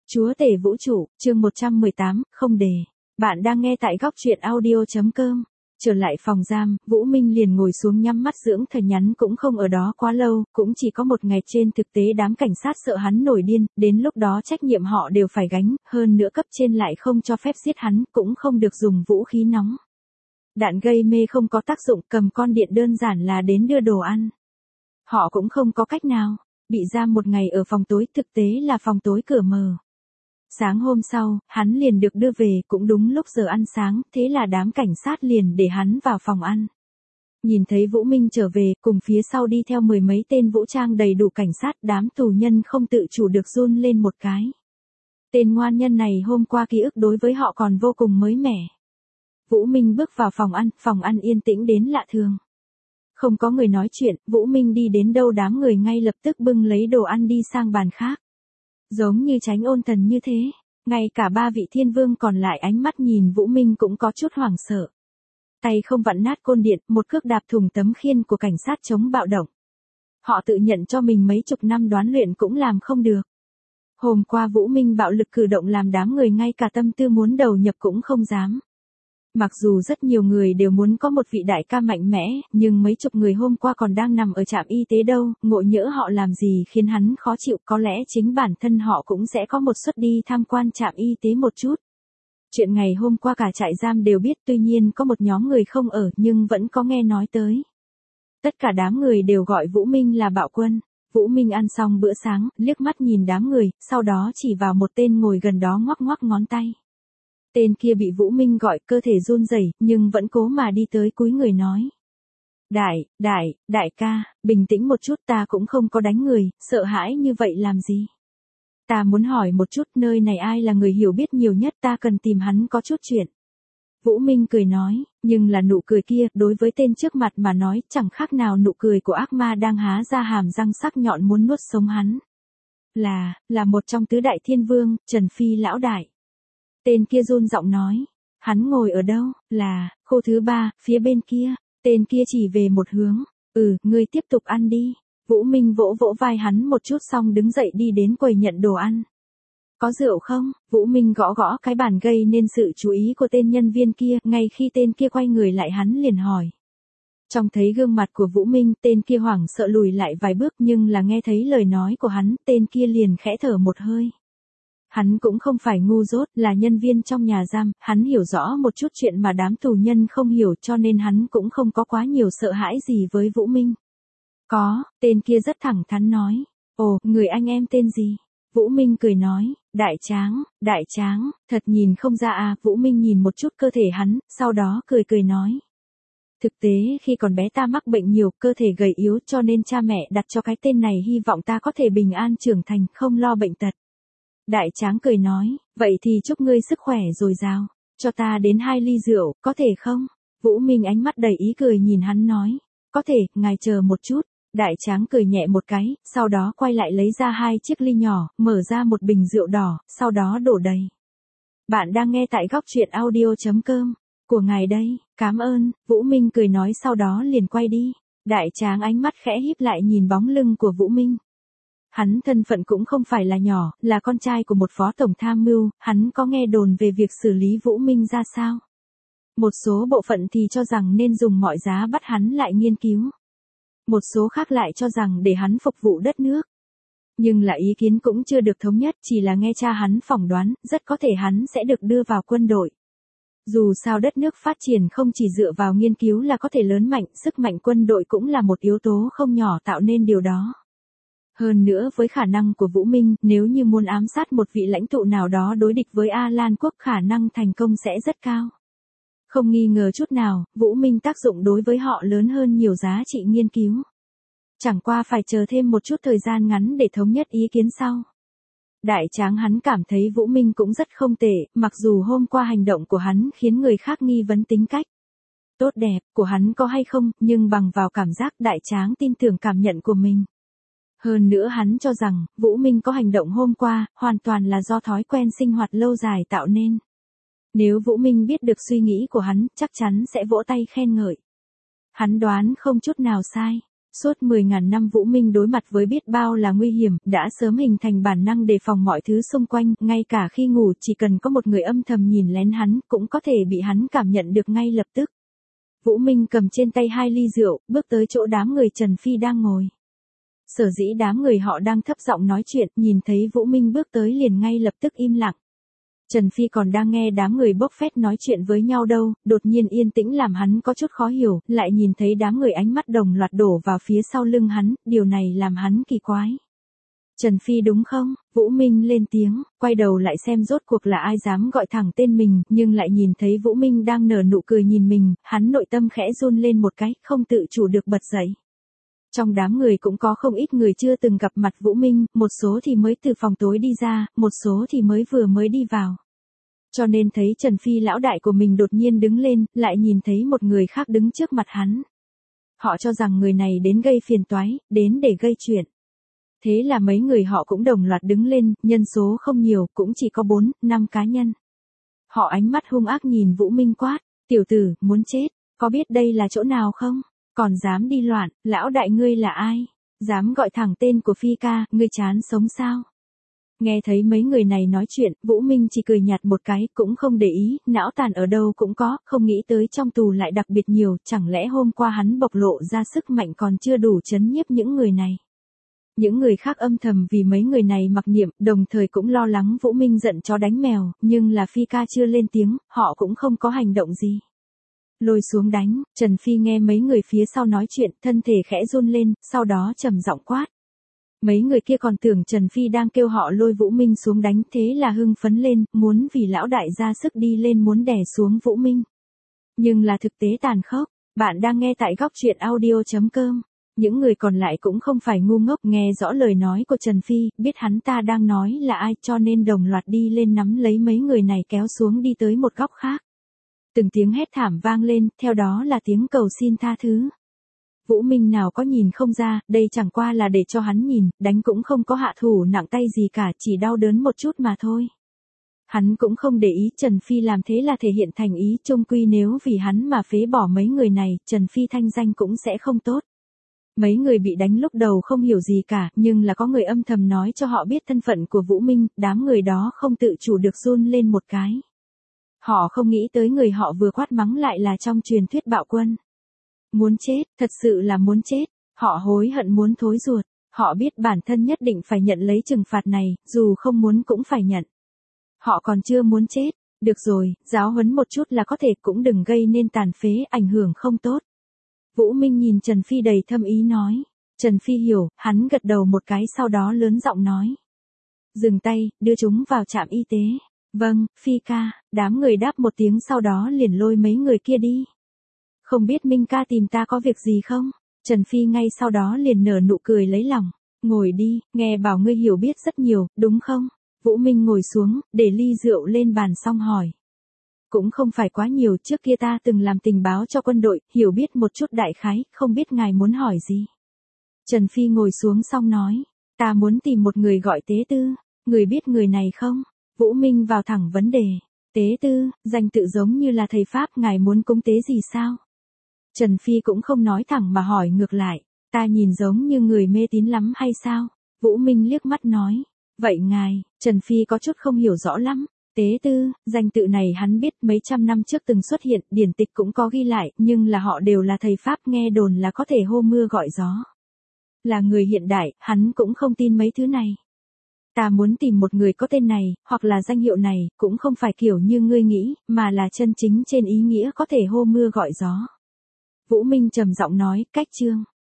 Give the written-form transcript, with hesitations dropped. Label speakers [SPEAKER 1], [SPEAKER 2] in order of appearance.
[SPEAKER 1] Chúa tể vũ trụ, chương 118, không đề. Bạn đang nghe tại góc truyện audio.com. Trở lại phòng giam, Vũ Minh liền ngồi xuống nhắm mắt dưỡng thần, nhắn cũng không ở đó quá lâu, cũng chỉ có một ngày. Trên thực tế đám cảnh sát sợ hắn nổi điên, đến lúc đó trách nhiệm họ đều phải gánh, hơn nữa cấp trên lại không cho phép giết hắn, cũng không được dùng vũ khí nóng. Đạn gây mê không có tác dụng, cầm con điện đơn giản là đến đưa đồ ăn. Họ cũng không có cách nào, bị giam một ngày ở phòng tối, thực tế là phòng tối cửa mờ. Sáng hôm sau, hắn liền được đưa về, cũng đúng lúc giờ ăn sáng, thế là đám cảnh sát liền để hắn vào phòng ăn. Nhìn thấy Vũ Minh trở về, cùng phía sau đi theo mười mấy tên vũ trang đầy đủ cảnh sát, đám tù nhân không tự chủ được run lên một cái. Tên ngoan nhân này hôm qua ký ức đối với họ còn vô cùng mới mẻ. Vũ Minh bước vào phòng ăn yên tĩnh đến lạ thường. Không có người nói chuyện, Vũ Minh đi đến đâu đám người ngay lập tức bưng lấy đồ ăn đi sang bàn khác. Giống như tránh ôn thần như thế, ngay cả ba vị thiên vương còn lại ánh mắt nhìn Vũ Minh cũng có chút hoảng sợ. Tay không vặn nát côn điện, một cước đạp thùng tấm khiên của cảnh sát chống bạo động. Họ tự nhận cho mình mấy chục năm đoán luyện cũng làm không được. Hôm qua Vũ Minh bạo lực cử động làm đám người ngay cả tâm tư muốn đầu nhập cũng không dám. Mặc dù rất nhiều người đều muốn có một vị đại ca mạnh mẽ, nhưng mấy chục người hôm qua còn đang nằm ở trạm y tế đâu, ngộ nhỡ họ làm gì khiến hắn khó chịu, có lẽ chính bản thân họ cũng sẽ có một suất đi tham quan trạm y tế một chút. Chuyện ngày hôm qua cả trại giam đều biết, tuy nhiên có một nhóm người không ở nhưng vẫn có nghe nói tới. Tất cả đám người đều gọi Vũ Minh là bạo quân. Vũ Minh ăn xong bữa sáng, liếc mắt nhìn đám người, sau đó chỉ vào một tên ngồi gần đó ngoắc ngoắc ngón tay. Tên kia bị Vũ Minh gọi, cơ thể run rẩy, nhưng vẫn cố mà đi tới cúi người nói. Đại ca, bình tĩnh một chút, ta cũng không có đánh người, sợ hãi như vậy làm gì? Ta muốn hỏi một chút, nơi này ai là người hiểu biết nhiều nhất, ta cần tìm hắn có chút chuyện. Vũ Minh cười nói, nhưng là nụ cười kia, đối với tên trước mặt mà nói, chẳng khác nào nụ cười của ác ma đang há ra hàm răng sắc nhọn muốn nuốt sống hắn. Là một trong tứ đại thiên vương, Trần Phi lão đại. Tên kia run giọng nói, hắn ngồi ở đâu, khu thứ 3, phía bên kia. Tên kia chỉ về một hướng, ngươi tiếp tục ăn đi. Vũ Minh vỗ vỗ vai hắn một chút xong đứng dậy đi đến quầy nhận đồ ăn. Có rượu không? Vũ Minh gõ gõ cái bàn gây nên sự chú ý của tên nhân viên kia, ngay khi tên kia quay người lại hắn liền hỏi. Trông thấy gương mặt của Vũ Minh, tên kia hoảng sợ lùi lại vài bước, nhưng là nghe thấy lời nói của hắn, tên kia liền khẽ thở một hơi. Hắn cũng không phải ngu dốt, là nhân viên trong nhà giam, hắn hiểu rõ một chút chuyện mà đám tù nhân không hiểu, cho nên hắn cũng không có quá nhiều sợ hãi gì với Vũ Minh. Tên kia rất thẳng thắn nói. Ồ, người anh em tên gì? Vũ Minh cười nói, Đại Tráng, thật nhìn không ra à. Vũ Minh nhìn một chút cơ thể hắn, sau đó cười nói. Thực tế khi còn bé ta mắc bệnh nhiều, cơ thể gầy yếu, cho nên cha mẹ đặt cho cái tên này hy vọng ta có thể bình an trưởng thành, không lo bệnh tật. Đại Tráng cười nói, vậy thì chúc ngươi sức khỏe dồi dào, cho ta đến 2 ly rượu, có thể không? Vũ Minh ánh mắt đầy ý cười nhìn hắn nói, có thể, ngài chờ một chút. Đại Tráng cười nhẹ một cái, sau đó quay lại lấy ra 2 chiếc ly nhỏ, mở ra một bình rượu đỏ, sau đó đổ đầy. Bạn đang nghe tại góc truyện audio.com, của ngài đây, cảm ơn, Vũ Minh cười nói sau đó liền quay đi. Đại Tráng ánh mắt khẽ híp lại nhìn bóng lưng của Vũ Minh. Hắn thân phận cũng không phải là nhỏ, là con trai của một phó tổng tham mưu, hắn có nghe đồn về việc xử lý Vũ Minh ra sao. Một số bộ phận thì cho rằng nên dùng mọi giá bắt hắn lại nghiên cứu. Một số khác lại cho rằng để hắn phục vụ đất nước. Nhưng là ý kiến cũng chưa được thống nhất, chỉ là nghe cha hắn phỏng đoán, rất có thể hắn sẽ được đưa vào quân đội. Dù sao đất nước phát triển không chỉ dựa vào nghiên cứu là có thể lớn mạnh, sức mạnh quân đội cũng là một yếu tố không nhỏ tạo nên điều đó. Hơn nữa với khả năng của Vũ Minh, nếu như muốn ám sát một vị lãnh tụ nào đó đối địch với A-Lan quốc, khả năng thành công sẽ rất cao. Không nghi ngờ chút nào, Vũ Minh tác dụng đối với họ lớn hơn nhiều giá trị nghiên cứu. Chẳng qua phải chờ thêm một chút thời gian ngắn để thống nhất ý kiến sau. Đại Tráng hắn cảm thấy Vũ Minh cũng rất không tệ, mặc dù hôm qua hành động của hắn khiến người khác nghi vấn tính cách tốt đẹp của hắn có hay không, nhưng bằng vào cảm giác Đại Tráng tin tưởng cảm nhận của mình. Hơn nữa hắn cho rằng, Vũ Minh có hành động hôm qua, hoàn toàn là do thói quen sinh hoạt lâu dài tạo nên. Nếu Vũ Minh biết được suy nghĩ của hắn, chắc chắn sẽ vỗ tay khen ngợi. Hắn đoán không chút nào sai. Suốt 10.000 năm Vũ Minh đối mặt với biết bao là nguy hiểm, đã sớm hình thành bản năng đề phòng mọi thứ xung quanh, ngay cả khi ngủ chỉ cần có một người âm thầm nhìn lén hắn, cũng có thể bị hắn cảm nhận được ngay lập tức. Vũ Minh cầm trên tay 2 ly rượu, bước tới chỗ đám người Trần Phi đang ngồi. Sở dĩ đám người họ đang thấp giọng nói chuyện, nhìn thấy Vũ Minh bước tới liền ngay lập tức im lặng. Trần Phi còn đang nghe đám người bốc phét nói chuyện với nhau đâu, đột nhiên yên tĩnh làm hắn có chút khó hiểu, lại nhìn thấy đám người ánh mắt đồng loạt đổ vào phía sau lưng hắn, điều này làm hắn kỳ quái. Trần Phi đúng không? Vũ Minh lên tiếng, quay đầu lại xem rốt cuộc là ai dám gọi thẳng tên mình, nhưng lại nhìn thấy Vũ Minh đang nở nụ cười nhìn mình, hắn nội tâm khẽ run lên một cái, không tự chủ được bật dậy. Trong đám người cũng có không ít người chưa từng gặp mặt Vũ Minh, một số thì mới từ phòng tối đi ra, một số thì mới đi vào. Cho nên thấy Trần Phi lão đại của mình đột nhiên đứng lên, lại nhìn thấy một người khác đứng trước mặt hắn. Họ cho rằng người này đến gây phiền toái, đến để gây chuyện. Thế là mấy người họ cũng đồng loạt đứng lên, nhân số không nhiều, cũng chỉ có 4-5 cá nhân. Họ ánh mắt hung ác nhìn Vũ Minh quát, tiểu tử, muốn chết, có biết đây là chỗ nào không? Còn dám đi loạn, lão đại ngươi là ai? Dám gọi thẳng tên của Phi ca, ngươi chán sống sao? Nghe thấy mấy người này nói chuyện, Vũ Minh chỉ cười nhạt một cái, cũng không để ý, não tàn ở đâu cũng có, không nghĩ tới trong tù lại đặc biệt nhiều, chẳng lẽ hôm qua hắn bộc lộ ra sức mạnh còn chưa đủ chấn nhiếp những người này. Những người khác âm thầm vì mấy người này mặc niệm, đồng thời cũng lo lắng Vũ Minh giận chó đánh mèo, nhưng là Phi ca chưa lên tiếng, họ cũng không có hành động gì. Lôi xuống đánh, Trần Phi nghe mấy người phía sau nói chuyện, thân thể khẽ run lên, sau đó trầm giọng quát. Mấy người kia còn tưởng Trần Phi đang kêu họ lôi Vũ Minh xuống đánh, thế là hưng phấn lên, muốn vì lão đại ra sức đi lên muốn đè xuống Vũ Minh. Nhưng là thực tế tàn khốc, bạn đang nghe tại góc truyện audio.com. Những người còn lại cũng không phải ngu ngốc, nghe rõ lời nói của Trần Phi, biết hắn ta đang nói là ai, cho nên đồng loạt đi lên nắm lấy mấy người này kéo xuống đi tới một góc khác. Từng tiếng hét thảm vang lên, theo đó là tiếng cầu xin tha thứ. Vũ Minh nào có nhìn không ra, đây chẳng qua là để cho hắn nhìn, đánh cũng không có hạ thủ nặng tay gì cả, chỉ đau đớn một chút mà thôi. Hắn cũng không để ý Trần Phi làm thế là thể hiện thành ý, chung quy nếu vì hắn mà phế bỏ mấy người này, Trần Phi thanh danh cũng sẽ không tốt. Mấy người bị đánh lúc đầu không hiểu gì cả, nhưng là có người âm thầm nói cho họ biết thân phận của Vũ Minh, đám người đó không tự chủ được run lên một cái. Họ không nghĩ tới người họ vừa quát mắng lại là trong truyền thuyết bạo quân. Muốn chết, thật sự là muốn chết, họ hối hận muốn thối ruột, họ biết bản thân nhất định phải nhận lấy trừng phạt này, dù không muốn cũng phải nhận. Họ còn chưa muốn chết, được rồi, giáo huấn một chút là có thể, cũng đừng gây nên tàn phế, ảnh hưởng không tốt. Vũ Minh nhìn Trần Phi đầy thâm ý nói. Trần Phi hiểu, hắn gật đầu một cái sau đó lớn giọng nói. Dừng tay, đưa chúng vào trạm y tế. Vâng, Phi ca, đám người đáp một tiếng sau đó liền lôi mấy người kia đi. Không biết Minh ca tìm ta có việc gì không? Trần Phi ngay sau đó liền nở nụ cười lấy lòng. Ngồi đi, nghe bảo ngươi hiểu biết rất nhiều, đúng không? Vũ Minh ngồi xuống, để ly rượu lên bàn xong hỏi. Cũng không phải quá nhiều, trước kia ta từng làm tình báo cho quân đội, hiểu biết một chút đại khái, không biết ngài muốn hỏi gì. Trần Phi ngồi xuống xong nói, ta muốn tìm một người gọi Tế Tư, người biết người này không? Vũ Minh vào thẳng vấn đề, Tế Tư, danh tự giống như là thầy Pháp, ngài muốn cúng tế gì sao? Trần Phi cũng không nói thẳng mà hỏi ngược lại, ta nhìn giống như người mê tín lắm hay sao? Vũ Minh liếc mắt nói, vậy ngài, Trần Phi có chút không hiểu rõ lắm. Tế Tư, danh tự này hắn biết mấy trăm năm trước từng xuất hiện, điển tịch cũng có ghi lại, nhưng là họ đều là thầy Pháp, nghe đồn là có thể hô mưa gọi gió. Là người hiện đại, hắn cũng không tin mấy thứ này. Ta muốn tìm một người có tên này, hoặc là danh hiệu này, cũng không phải kiểu như ngươi nghĩ, mà là chân chính trên ý nghĩa có thể hô mưa gọi gió. Vũ Minh trầm giọng nói, cách chương.